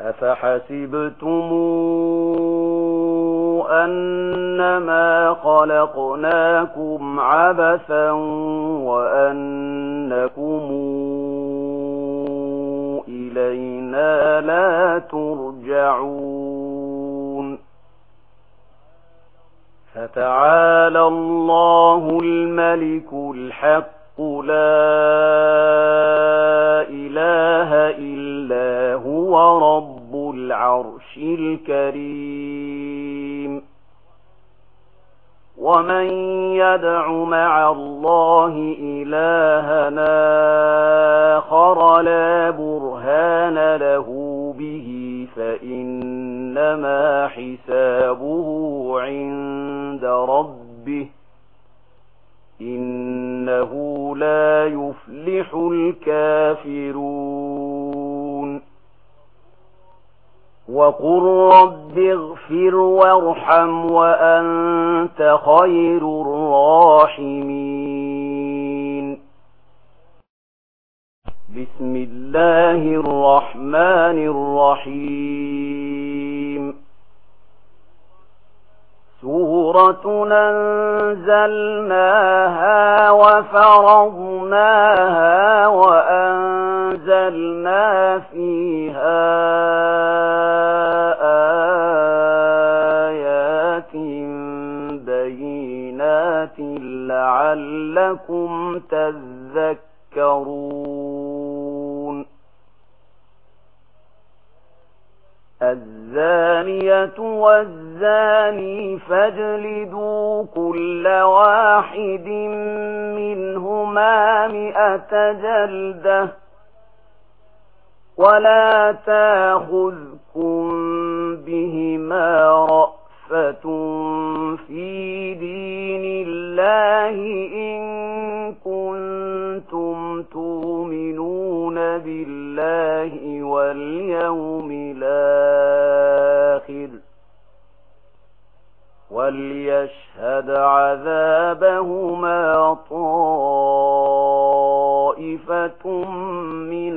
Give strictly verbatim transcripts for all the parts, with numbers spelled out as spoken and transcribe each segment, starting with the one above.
أفحسبتم أنما خلقناكم عبثا وأنكم إلينا لا ترجعون فتعالى الله الملك الحق لا إله إلا هو رب العرش الكريم ومن يدع مع الله إلهنا آخر لا برهان له به فإنما حسابه عند ربه إنه لا يفلح الكافرون وقل رب اغفر وارحم وأنت خير الراحمين بسم الله الرحمن الرحيم سورة أنزلناها وفرضناها وأنزلنا فيها آيات بينات لعلكم تذكرون الزانية والزاني فاجلدوا كل واحد منهما مئة جلدة ولا تأخذكم بهما رأفة في دين الله إن كنتم تؤمنون بالله واليوم الآخر وليشهد عذابهما طائفة من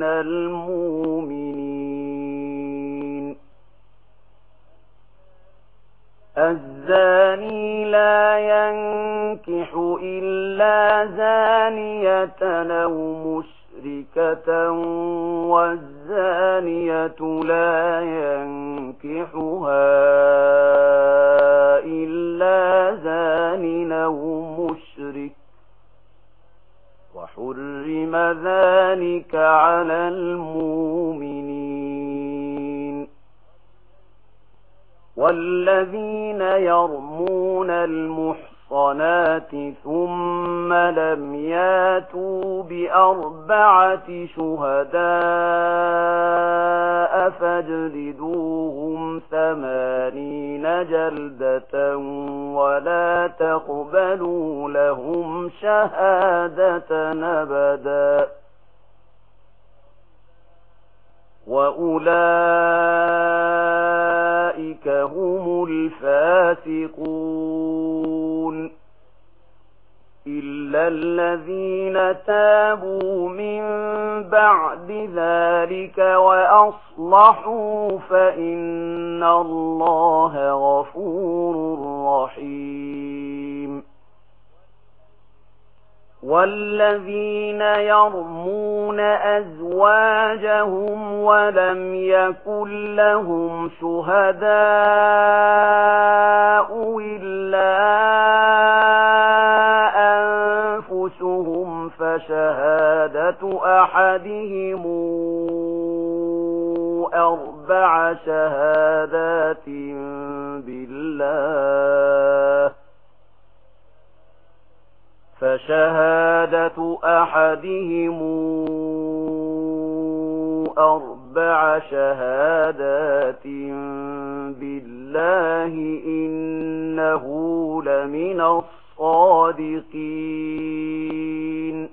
المؤمنين الزاني لا ينكح إلا زانية أو مشركة والزانية لا ينكحها إلا زان أو مشرك وحرم ذلك على المؤمنين والذين يرمون المحصنات ثم لم ياتوا بأربعة شهداء فاجلدوهم ثمانين جلدة ولا تقبلوا لهم شهادة أبدا وأولئك هم الفاسقون إلا الذين تابوا من بعد ذلك وأصلحوا فإن الله غفور رحيم والذين يرمون أزواجهم ولم يكن لهم شهداء إلا أنفسهم فشهادة أحدهم أربع شهادات بالله فشهادة أحدهم أربع شهادات بالله إنه لمن الصادقين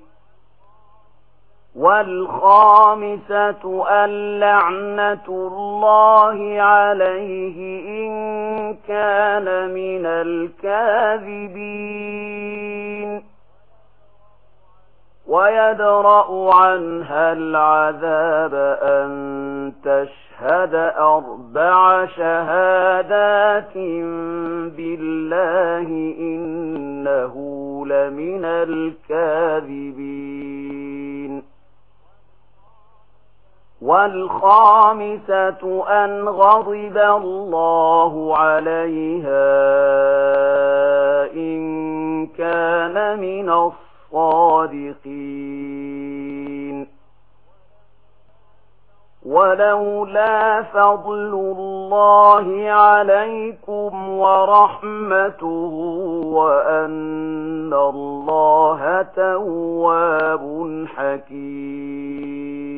والخامسة اللعنة الله عليه إن كان من الكاذبين ويدرأ عنها العذاب أن تشهد أربع شهادات بالله إنه لمن الكاذبين. والخامسة أن غضب الله عليها إن كان من الصادقين. ولولا فضل الله عليكم ورحمته وأن الله تواب حكيم.